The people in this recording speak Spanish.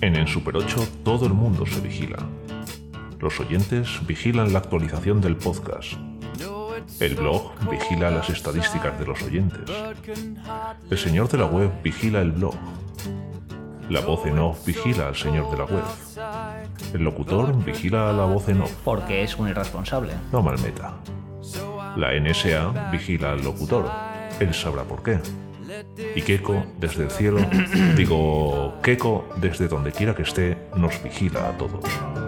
En Super 8 todo el mundo se vigila. Los oyentes vigilan la actualización del podcast. El blog vigila las estadísticas de los oyentes. El señor de la web vigila el blog. La voz en off vigila al señor de la web. El locutor vigila a la voz en off. Porque es un irresponsable. No malmeta. La NSA vigila al locutor. Él sabrá por qué. Y Keiko, desde el cielo, Keiko, desde donde quiera que esté, nos vigila a todos.